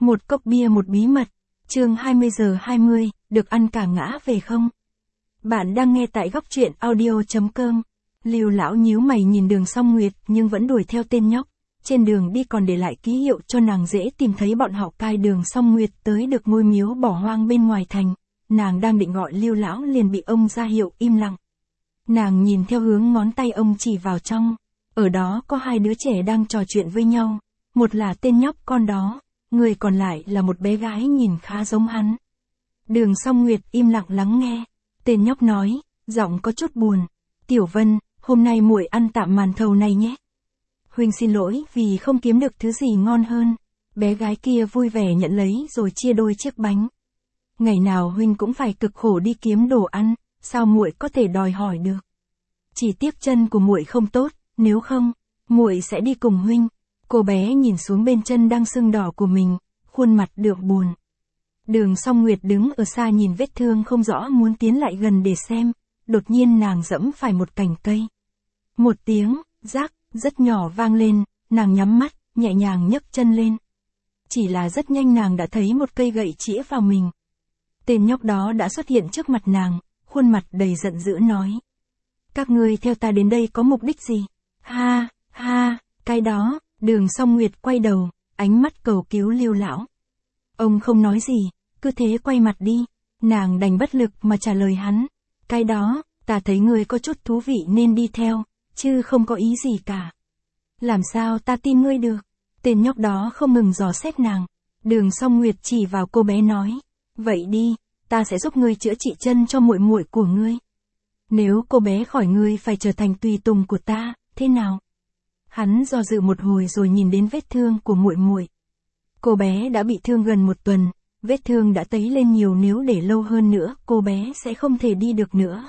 Một cốc bia một bí mật. Chương 20:20, được ăn cả ngã về không? Bạn đang nghe tại góc truyện audio.com. Lưu lão nhíu mày nhìn Đường Song Nguyệt nhưng vẫn đuổi theo tên nhóc. Trên đường đi còn để lại ký hiệu cho nàng dễ tìm thấy bọn họ. Cai Đường Song Nguyệt tới được ngôi miếu bỏ hoang bên ngoài thành. Nàng đang định gọi Lưu lão liền bị ông ra hiệu im lặng. Nàng nhìn theo hướng ngón tay ông chỉ vào trong. Ở đó có hai đứa trẻ đang trò chuyện với nhau. Một là tên nhóc con đó, người còn lại là một bé gái nhìn khá giống hắn. Đường Song Nguyệt im lặng lắng nghe. Tên nhóc nói, giọng có chút buồn. Tiểu Vân, hôm nay muội ăn tạm màn thầu này nhé. Huynh xin lỗi vì không kiếm được thứ gì ngon hơn. Bé gái kia vui vẻ nhận lấy rồi chia đôi chiếc bánh. Ngày nào huynh cũng phải cực khổ đi kiếm đồ ăn, sao muội có thể đòi hỏi được? Chỉ tiếc chân của muội không tốt, nếu không, muội sẽ đi cùng huynh. Cô bé nhìn xuống bên chân đang sưng đỏ của mình, khuôn mặt được buồn. Đường Song Nguyệt đứng ở xa nhìn vết thương không rõ muốn tiến lại gần để xem, đột nhiên nàng giẫm phải một cành cây. Một tiếng, rác, rất nhỏ vang lên, nàng nhắm mắt, nhẹ nhàng nhấc chân lên. Chỉ là rất nhanh nàng đã thấy một cây gậy chĩa vào mình. Tên nhóc đó đã xuất hiện trước mặt nàng, khuôn mặt đầy giận dữ nói. Các ngươi theo ta đến đây có mục đích gì? Ha, ha, cái đó. Đường Song Nguyệt quay đầu, ánh mắt cầu cứu Lưu lão. Ông không nói gì, cứ thế quay mặt đi. Nàng đành bất lực mà trả lời hắn. Cái đó, ta thấy ngươi có chút thú vị nên đi theo, chứ không có ý gì cả. Làm sao ta tin ngươi được? Tên nhóc đó không ngừng dò xét nàng. Đường Song Nguyệt chỉ vào cô bé nói. Vậy đi, ta sẽ giúp ngươi chữa trị chân cho muội muội của ngươi. Nếu cô bé khỏi ngươi phải trở thành tùy tùng của ta, thế nào? Hắn do dự một hồi rồi nhìn đến vết thương của muội muội. Cô bé đã bị thương gần một tuần, vết thương đã tấy lên nhiều, nếu để lâu hơn nữa cô bé sẽ không thể đi được nữa.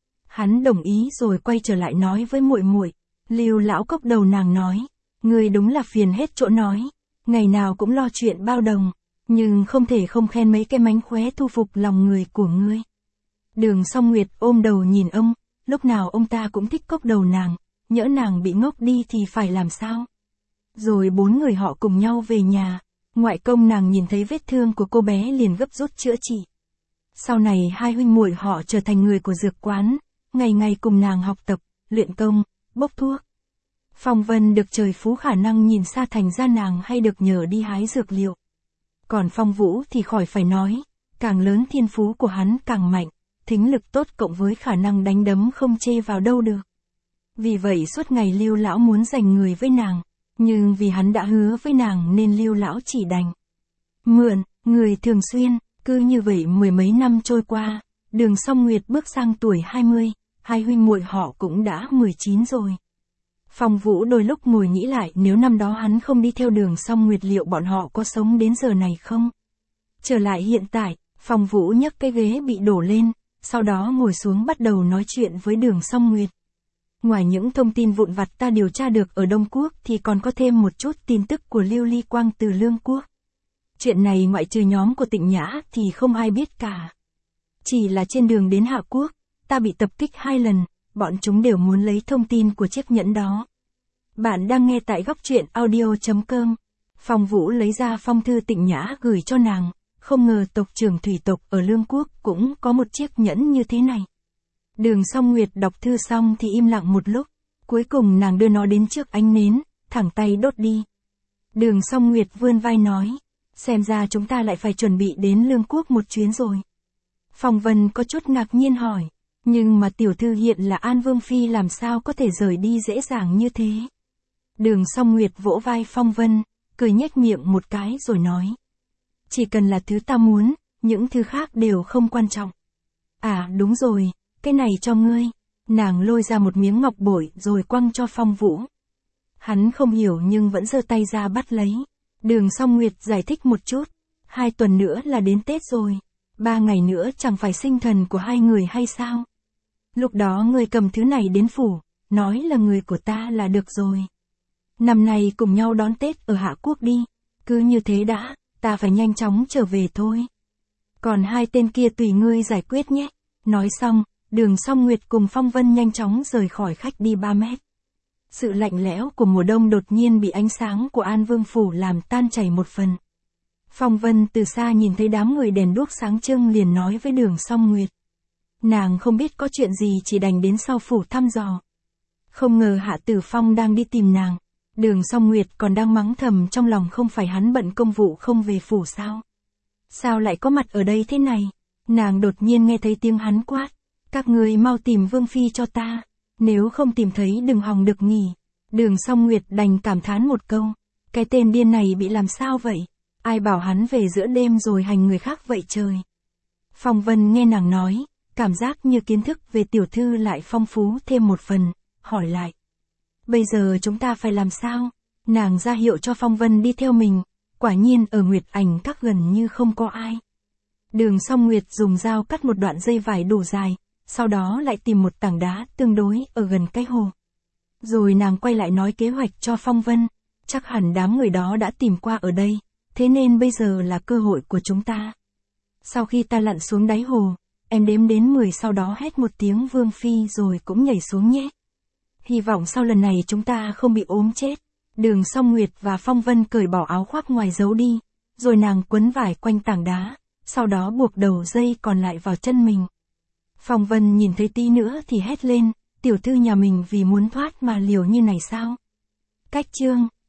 Hắn đồng ý rồi quay trở lại nói với muội muội. Lưu lão cốc đầu nàng nói, ngươi đúng là phiền hết chỗ nói, ngày nào cũng lo chuyện bao đồng, nhưng không thể không khen mấy cái mánh khóe thu phục lòng người của ngươi. Đường Song Nguyệt ôm đầu nhìn ông, lúc nào ông ta cũng thích cốc đầu nàng. Nhỡ nàng bị ngốc đi thì phải làm sao? Rồi bốn người họ cùng nhau về nhà. Ngoại công nàng nhìn thấy vết thương của cô bé liền gấp rút chữa trị. Sau này hai huynh muội họ trở thành người của dược quán, ngày ngày cùng nàng học tập, luyện công, bốc thuốc. Phong Vân được trời phú khả năng nhìn xa thành ra nàng hay được nhờ đi hái dược liệu. Còn Phong Vũ thì khỏi phải nói, càng lớn thiên phú của hắn càng mạnh, thính lực tốt cộng với khả năng đánh đấm không chê vào đâu được. Vì vậy suốt ngày Lưu lão muốn giành người với nàng, nhưng vì hắn đã hứa với nàng nên Lưu lão chỉ đành mượn người thường xuyên. Cứ như vậy mười mấy năm trôi qua, Đường Song Nguyệt bước sang tuổi 20, hai huynh muội họ cũng đã 19 rồi. Phong Vũ đôi lúc ngồi nghĩ lại nếu năm đó hắn không đi theo Đường Song Nguyệt liệu bọn họ có sống đến giờ này không? Trở lại hiện tại, Phong Vũ nhấc cái ghế bị đổ lên, sau đó ngồi xuống bắt đầu nói chuyện với Đường Song Nguyệt. Ngoài những thông tin vụn vặt ta điều tra được ở Đông Quốc thì còn có thêm một chút tin tức của Lưu Ly Quang từ Lương Quốc. Chuyện này ngoại trừ nhóm của Tịnh Nhã thì không ai biết cả. Chỉ là trên đường đến Hạ Quốc, ta bị tập kích 2 lần, bọn chúng đều muốn lấy thông tin của chiếc nhẫn đó. Bạn đang nghe tại góc truyện audio.com. Phong Vũ lấy ra phong thư Tịnh Nhã gửi cho nàng, không ngờ tộc trưởng thủy tộc ở Lương Quốc cũng có một chiếc nhẫn như thế này. Đường Song Nguyệt đọc thư xong thì im lặng một lúc, cuối cùng nàng đưa nó đến trước ánh nến, thẳng tay đốt đi. Đường Song Nguyệt vươn vai nói, xem ra chúng ta lại phải chuẩn bị đến Lương Quốc một chuyến rồi. Phong Vân có chút ngạc nhiên hỏi, nhưng mà tiểu thư hiện là An Vương Phi làm sao có thể rời đi dễ dàng như thế? Đường Song Nguyệt vỗ vai Phong Vân, cười nhếch miệng một cái rồi nói, chỉ cần là thứ ta muốn, những thứ khác đều không quan trọng. À đúng rồi. Cái này cho ngươi. Nàng lôi ra một miếng ngọc bội rồi quăng cho Phong Vũ. Hắn không hiểu nhưng vẫn giơ tay ra bắt lấy. Đường Song Nguyệt giải thích một chút. 2 tuần nữa là đến Tết rồi. 3 ngày nữa chẳng phải sinh thần của hai người hay sao? Lúc đó ngươi cầm thứ này đến phủ, nói là người của ta là được rồi. Năm nay cùng nhau đón Tết ở Hạ Quốc đi. Cứ như thế đã, ta phải nhanh chóng trở về thôi. Còn 2 tên kia tùy ngươi giải quyết nhé. Nói xong, Đường Song Nguyệt cùng Phong Vân nhanh chóng rời khỏi khách đi 3 mét. Sự lạnh lẽo của mùa đông đột nhiên bị ánh sáng của An Vương Phủ làm tan chảy một phần. Phong Vân từ xa nhìn thấy đám người đèn đuốc sáng trưng liền nói với Đường Song Nguyệt. Nàng không biết có chuyện gì chỉ đành đến sau phủ thăm dò. Không ngờ Hạ Tử Phong đang đi tìm nàng. Đường Song Nguyệt còn đang mắng thầm trong lòng không phải hắn bận công vụ không về phủ sao. Sao lại có mặt ở đây thế này? Nàng đột nhiên nghe thấy tiếng hắn quát. Các người mau tìm Vương Phi cho ta. Nếu không tìm thấy đừng hòng được nghỉ. Đường Song Nguyệt đành cảm thán một câu. Cái tên điên này bị làm sao vậy? Ai bảo hắn về giữa đêm rồi hành người khác vậy trời? Phong Vân nghe nàng nói, cảm giác như kiến thức về tiểu thư lại phong phú thêm một phần, hỏi lại. Bây giờ chúng ta phải làm sao? Nàng ra hiệu cho Phong Vân đi theo mình, quả nhiên ở Nguyệt Ảnh Các gần như không có ai. Đường Song Nguyệt dùng dao cắt một đoạn dây vải đủ dài, sau đó lại tìm một tảng đá tương đối ở gần cái hồ. Rồi nàng quay lại nói kế hoạch cho Phong Vân, chắc hẳn đám người đó đã tìm qua ở đây, thế nên bây giờ là cơ hội của chúng ta. Sau khi ta lặn xuống đáy hồ, em đếm đến 10 sau đó hét một tiếng Vương Phi rồi cũng nhảy xuống nhé. Hy vọng sau lần này chúng ta không bị ốm chết. Đường Song Nguyệt và Phong Vân cởi bỏ áo khoác ngoài giấu đi, rồi nàng quấn vải quanh tảng đá, sau đó buộc đầu dây còn lại vào chân mình. Phong Vân nhìn thấy tí nữa thì hét lên, tiểu thư nhà mình vì muốn thoát mà liều như này sao? Cách chương